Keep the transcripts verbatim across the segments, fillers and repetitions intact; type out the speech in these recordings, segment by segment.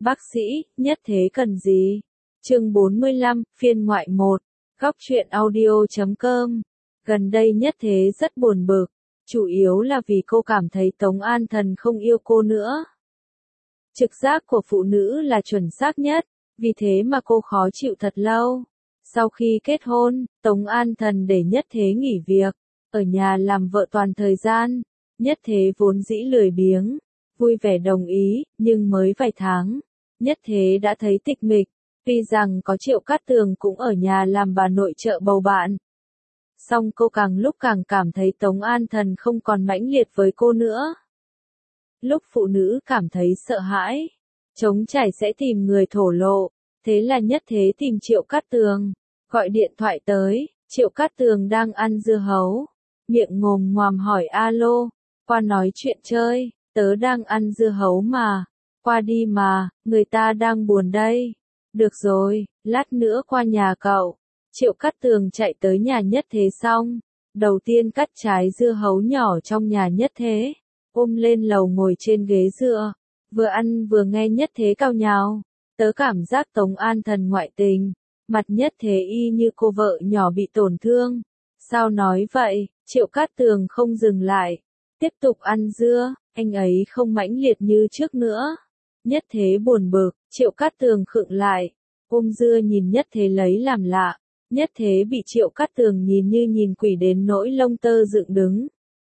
Bác sĩ, nhất thế cần gì? Chương bốn mươi lăm, phiên ngoại một, góc truyện audio chấm com. Gần đây nhất thế rất buồn bực, chủ yếu là vì cô cảm thấy Tống An Thần không yêu cô nữa. Trực giác của phụ nữ là chuẩn xác nhất, vì thế mà cô khó chịu thật lâu. Sau khi kết hôn, Tống An Thần để Nhất Thế nghỉ việc, ở nhà làm vợ toàn thời gian. Nhất Thế vốn dĩ lười biếng, vui vẻ đồng ý, nhưng mới vài tháng, Nhất Thế đã thấy tịch mịch, tuy rằng có Triệu Cát Tường cũng ở nhà làm bà nội trợ bầu bạn. Song cô càng lúc càng cảm thấy Tống An Thần không còn mãnh liệt với cô nữa. Lúc phụ nữ cảm thấy sợ hãi, trống trải sẽ tìm người thổ lộ, thế là Nhất Thế tìm Triệu Cát Tường, gọi điện thoại tới, Triệu Cát Tường đang ăn dưa hấu, miệng ngồm ngoàm hỏi alo, qua nói chuyện chơi, tớ đang ăn dưa hấu mà, qua đi mà, người ta đang buồn đây. Được rồi, lát nữa qua nhà cậu. Triệu Cát Tường chạy tới nhà Nhất Thế xong, đầu tiên cắt trái dưa hấu nhỏ trong nhà Nhất Thế, ôm lên lầu ngồi trên ghế dựa, vừa ăn vừa nghe Nhất Thế cao nhao, tớ cảm giác Tống An Thần ngoại tình, mặt Nhất Thế y như cô vợ nhỏ bị tổn thương. Sao nói vậy? Triệu Cát Tường không dừng lại, tiếp tục ăn dưa, anh ấy không mãnh liệt như trước nữa. Nhất Thế buồn bực, Triệu Cát Tường khựng lại, ôm dưa nhìn Nhất Thế lấy làm lạ. Nhất Thế bị Triệu Cát Tường nhìn như nhìn quỷ đến nỗi lông tơ dựng đứng.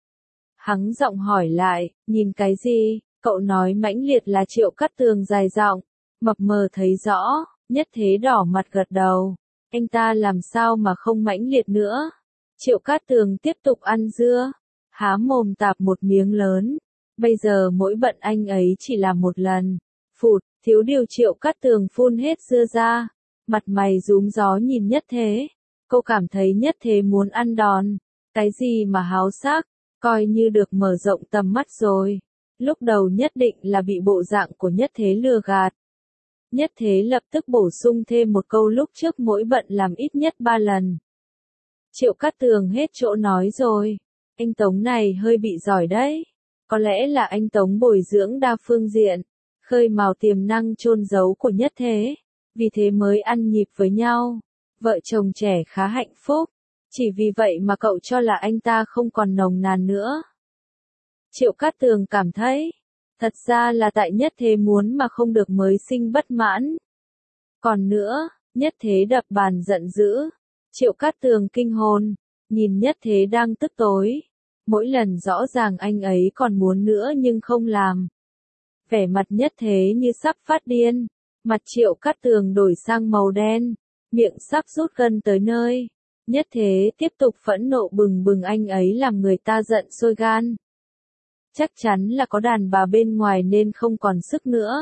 Hắng giọng hỏi lại, nhìn cái gì? Cậu nói mãnh liệt là Triệu Cát Tường dài giọng, mập mờ thấy rõ. Nhất Thế đỏ mặt gật đầu, anh ta làm sao mà không mãnh liệt nữa. Triệu Cát Tường tiếp tục ăn dưa, há mồm tạp một miếng lớn, bây giờ mỗi bận anh ấy chỉ làm một lần. Phụt, thiếu điều Triệu Cát Tường phun hết dưa ra, mặt mày rúm gió nhìn Nhất Thế. Cô cảm thấy Nhất Thế muốn ăn đòn, cái gì mà háo sắc, coi như được mở rộng tầm mắt rồi. Lúc đầu nhất định là bị bộ dạng của Nhất Thế lừa gạt. Nhất Thế lập tức bổ sung thêm một câu lúc trước mỗi bận làm ít nhất ba lần. Triệu Cát Tường hết chỗ nói rồi, anh Tống này hơi bị giỏi đấy, có lẽ là anh Tống bồi dưỡng đa phương diện, khơi mào tiềm năng chôn giấu của Nhất Thế, vì thế mới ăn nhịp với nhau, vợ chồng trẻ khá hạnh phúc, chỉ vì vậy mà cậu cho là anh ta không còn nồng nàn nữa. Triệu Cát Tường cảm thấy, thật ra là tại Nhất Thế muốn mà không được mới sinh bất mãn. Còn nữa, Nhất Thế đập bàn giận dữ. Triệu Cát Tường kinh hồn, nhìn Nhất Thế đang tức tối. Mỗi lần rõ ràng anh ấy còn muốn nữa nhưng không làm. Vẻ mặt Nhất Thế như sắp phát điên. Mặt Triệu Cát Tường đổi sang màu đen, miệng sắp rút gân tới nơi. Nhất Thế tiếp tục phẫn nộ bừng bừng, anh ấy làm người ta giận sôi gan. Chắc chắn là có đàn bà bên ngoài nên không còn sức nữa.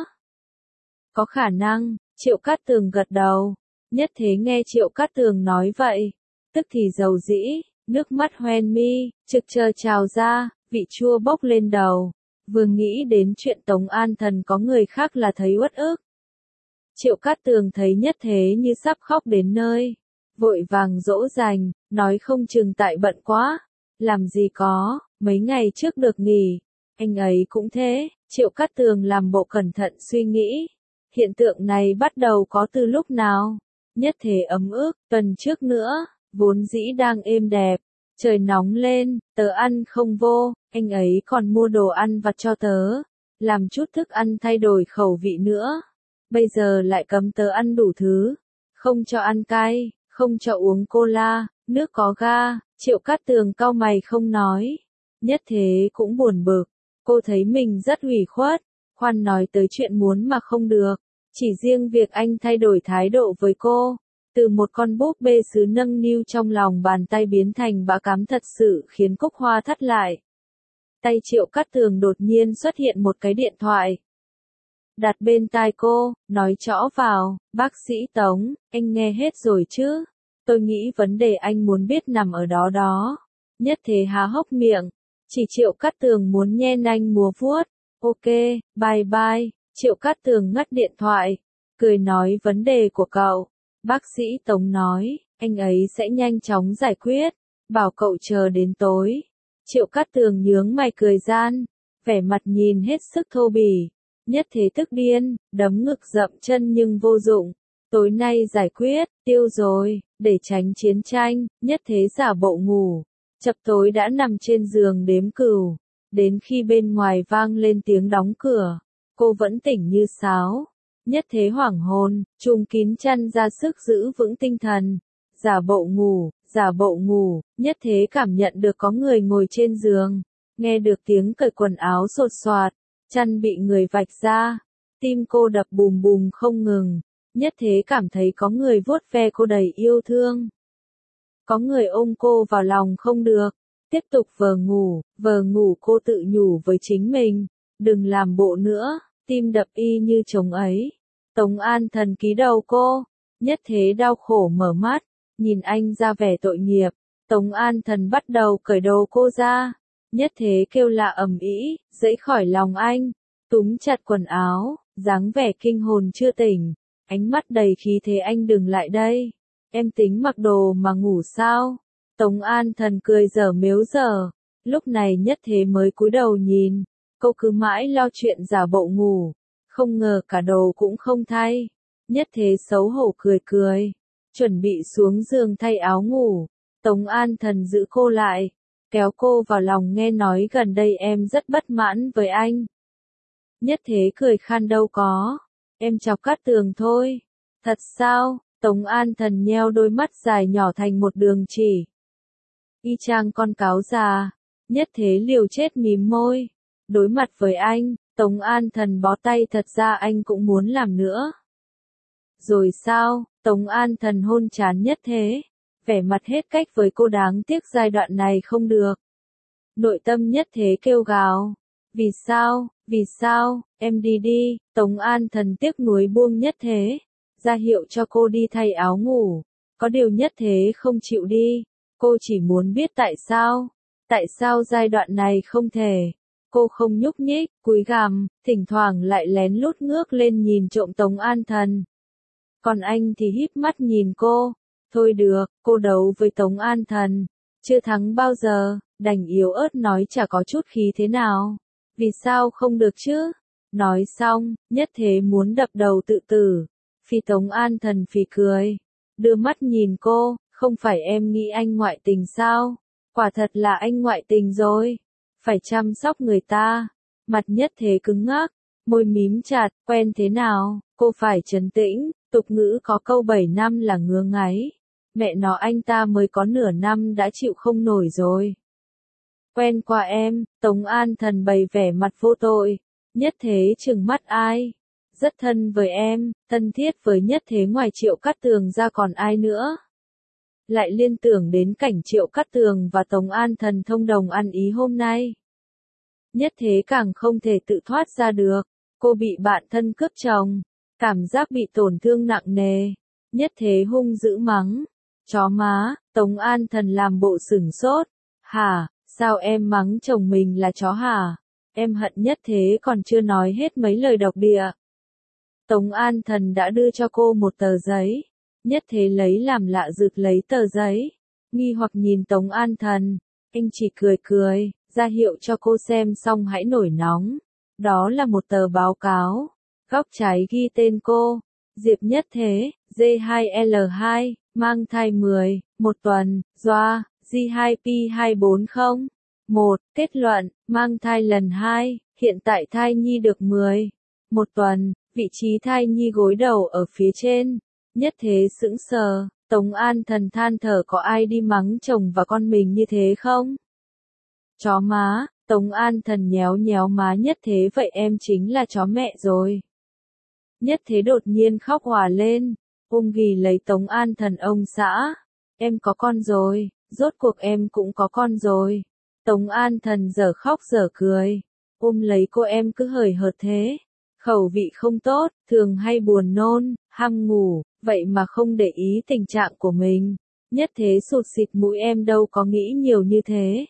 Có khả năng, Triệu Cát Tường gật đầu. Nhất Thế nghe Triệu Cát Tường nói vậy, tức thì dầu dĩ, nước mắt hoen mi, trực trơ trào ra, vị chua bốc lên đầu. Vừa nghĩ đến chuyện Tống An Thần có người khác là thấy uất ức. Triệu Cát Tường thấy Nhất Thế như sắp khóc đến nơi, vội vàng dỗ dành, nói không chừng tại bận quá. Làm gì có, mấy ngày trước được nghỉ, anh ấy cũng thế. Triệu Cát Tường làm bộ cẩn thận suy nghĩ, hiện tượng này bắt đầu có từ lúc nào? Nhất Thế ấm ức, tuần trước nữa, vốn dĩ đang êm đẹp, trời nóng lên, tớ ăn không vô, anh ấy còn mua đồ ăn vặt cho tớ, làm chút thức ăn thay đổi khẩu vị nữa. Bây giờ lại cấm tớ ăn đủ thứ, không cho ăn cay, không cho uống cola, nước có ga. Triệu Cát Tường cau mày không nói. Nhất Thế cũng buồn bực, cô thấy mình rất ủy khuất, khoan nói tới chuyện muốn mà không được. Chỉ riêng việc anh thay đổi thái độ với cô, từ một con búp bê sứ nâng niu trong lòng bàn tay biến thành bã cám thật sự khiến Cúc Hoa thắt lại. Tay Triệu Cát Tường đột nhiên xuất hiện một cái điện thoại. Đặt bên tai cô, nói trõ vào, bác sĩ Tống, anh nghe hết rồi chứ? Tôi nghĩ vấn đề anh muốn biết nằm ở đó đó. Nhất Thế há hốc miệng, chỉ Triệu Cát Tường muốn nhen anh múa vuốt. Ok, bye bye. Triệu Cát Tường ngắt điện thoại, cười nói vấn đề của cậu. Bác sĩ Tống nói, anh ấy sẽ nhanh chóng giải quyết, bảo cậu chờ đến tối. Triệu Cát Tường nhướng mày cười gian, vẻ mặt nhìn hết sức thô bỉ. Nhất thế tức điên, đấm ngực dậm chân nhưng vô dụng. Tối nay giải quyết, tiêu rồi, để tránh chiến tranh, nhất thế giả bộ ngủ. Chập tối đã nằm trên giường đếm cừu. Đến khi bên ngoài vang lên tiếng đóng cửa, cô vẫn tỉnh như sáo. Nhất thế hoảng hồn, trùm kín chăn ra sức giữ vững tinh thần. Giả bộ ngủ, giả bộ ngủ, nhất thế cảm nhận được có người ngồi trên giường. Nghe được tiếng cởi quần áo sột soạt, chăn bị người vạch ra. Tim cô đập bùm bùm không ngừng. Nhất thế cảm thấy có người vuốt ve cô đầy yêu thương. Có người ôm cô vào lòng không được. Tiếp tục vờ ngủ, vờ ngủ cô tự nhủ với chính mình. Đừng làm bộ nữa, tim đập y như trống ấy. Tống An Thần ký đầu cô. Nhất thế đau khổ mở mắt, nhìn anh ra vẻ tội nghiệp. Tống An Thần bắt đầu cởi đồ cô ra. Nhất thế kêu lạ ầm ĩ, dãy khỏi lòng anh. Túm chặt quần áo, dáng vẻ kinh hồn chưa tỉnh. Ánh mắt đầy khí thế anh đừng lại đây. Em tính mặc đồ mà ngủ sao? Tống An Thần cười dở mếu dở. Lúc này nhất thế mới cúi đầu nhìn. Cô cứ mãi lo chuyện giả bộ ngủ. Không ngờ cả đồ cũng không thay. Nhất thế xấu hổ cười cười. Chuẩn bị xuống giường thay áo ngủ. Tống An Thần giữ cô lại. Kéo cô vào lòng nghe nói gần đây em rất bất mãn với anh. Nhất thế cười khan đâu có. Em chọc Cát Tường thôi. Thật sao? Tống An Thần nheo đôi mắt dài nhỏ thành một đường chỉ. Y chang con cáo già. Nhất thế liều chết mím môi. Đối mặt với anh, Tống An Thần bó tay thật ra anh cũng muốn làm nữa. Rồi sao? Tống An Thần hôn chán nhất thế. Vẻ mặt hết cách với cô đáng tiếc giai đoạn này không được. Nội tâm nhất thế kêu gào. Vì sao? Vì sao? Em đi đi. Tống An Thần tiếc nuối buông nhất thế. Ra hiệu cho cô đi thay áo ngủ. Có điều nhất thế không chịu đi. Cô chỉ muốn biết tại sao. Tại sao giai đoạn này không thể. Cô không nhúc nhích, cúi gằm, thỉnh thoảng lại lén lút ngước lên nhìn trộm Tống An Thần. Còn anh thì híp mắt nhìn cô. Thôi được, cô đấu với Tống An Thần. Chưa thắng bao giờ, đành yếu ớt nói chả có chút khí thế nào. Vì sao không được chứ? Nói xong, nhất thế muốn đập đầu tự tử. Phi Tống An Thần phì cười. Đưa mắt nhìn cô, không phải em nghĩ anh ngoại tình sao? Quả thật là anh ngoại tình rồi. Phải chăm sóc người ta. Mặt nhất thế cứng ngắc, môi mím chặt, quen thế nào? Cô phải trấn tĩnh, tục ngữ có câu bảy năm là ngứa ngáy. Mẹ nó anh ta mới có nửa năm đã chịu không nổi rồi. Quen qua em, Tống An Thần bày vẻ mặt vô tội. Nhất thế trừng mắt ai? Rất thân với em, thân thiết với nhất thế ngoài Triệu Cát Tường ra còn ai nữa? Lại liên tưởng đến cảnh Triệu Cát Tường và Tống An Thần thông đồng ăn ý hôm nay. Nhất thế càng không thể tự thoát ra được. Cô bị bạn thân cướp chồng. Cảm giác bị tổn thương nặng nề. Nhất thế hung dữ mắng. Chó má, Tống An Thần làm bộ sửng sốt. Hả, sao em mắng chồng mình là chó hả? Em hận nhất thế còn chưa nói hết mấy lời độc địa. Tống An Thần đã đưa cho cô một tờ giấy. Nhất thế lấy làm lạ rực lấy tờ giấy. Nghi hoặc nhìn Tống An Thần. Anh chỉ cười cười, ra hiệu cho cô xem xong hãy nổi nóng. Đó là một tờ báo cáo. Góc trái ghi tên cô. Diệp Nhất Thế, G hai L hai, mang thai mười, một tuần, doa, G hai P hai bốn không. một. Kết luận, mang thai lần hai, hiện tại thai nhi được mười. một tuần, vị trí thai nhi gối đầu ở phía trên. Nhất thế sững sờ, Tống An Thần than thở có ai đi mắng chồng và con mình như thế không? Chó má, Tống An Thần nhéo nhéo má nhất thế vậy em chính là chó mẹ rồi. Nhất thế đột nhiên khóc òa lên, ôm ghì lấy Tống An Thần ông xã. Em có con rồi, rốt cuộc em cũng có con rồi. Tống An Thần dở khóc dở cười, ôm lấy cô em cứ hời hợt thế. Khẩu vị không tốt, thường hay buồn nôn, ham ngủ, vậy mà không để ý tình trạng của mình. Nhất thế sụt xịt mũi em đâu có nghĩ nhiều như thế.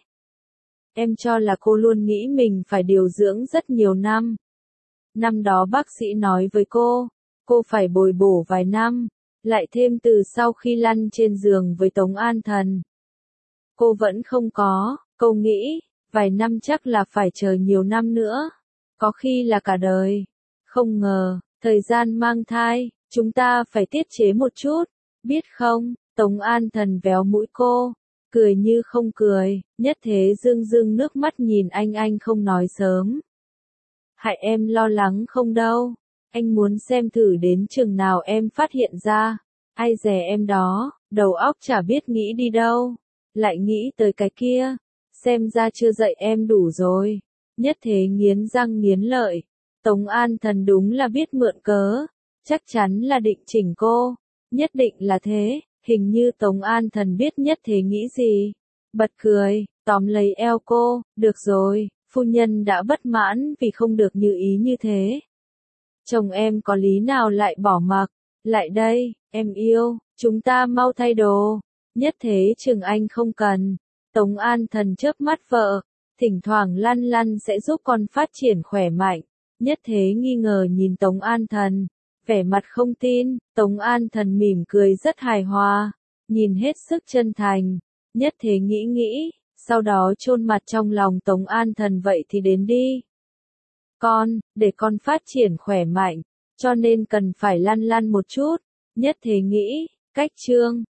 Em cho là cô luôn nghĩ mình phải điều dưỡng rất nhiều năm. Năm đó bác sĩ nói với cô, cô phải bồi bổ vài năm, lại thêm từ sau khi lăn trên giường với Tống An Thần. Cô vẫn không có, cô nghĩ, vài năm chắc là phải chờ nhiều năm nữa, có khi là cả đời. Không ngờ, thời gian mang thai, chúng ta phải tiết chế một chút, biết không? Tống An Thần véo mũi cô, cười như không cười, Nhất Thế rưng rưng nước mắt nhìn anh anh không nói sớm. Hại em lo lắng không đâu, anh muốn xem thử đến chừng nào em phát hiện ra, ai dè em đó, đầu óc chả biết nghĩ đi đâu, lại nghĩ tới cái kia, xem ra chưa dạy em đủ rồi. Nhất Thế nghiến răng nghiến lợi, Tống An Thần đúng là biết mượn cớ, chắc chắn là định chỉnh cô, nhất định là thế, hình như Tống An Thần biết Nhất Thế nghĩ gì, bật cười, tóm lấy eo cô, được rồi, phu nhân đã bất mãn vì không được như ý như thế. Chồng em có lý nào lại bỏ mặc, lại đây, em yêu, chúng ta mau thay đồ. Nhất Thế chừng anh không cần, Tống An Thần chớp mắt vợ, thỉnh thoảng lăn lăn sẽ giúp con phát triển khỏe mạnh. Nhất Thế nghi ngờ nhìn Tống An Thần, vẻ mặt không tin, Tống An Thần mỉm cười rất hài hòa, nhìn hết sức chân thành. Nhất Thế nghĩ nghĩ, sau đó chôn mặt trong lòng Tống An Thần vậy thì đến đi. Con, để con phát triển khỏe mạnh, cho nên cần phải lăn lăn một chút. Nhất Thế nghĩ, cách chương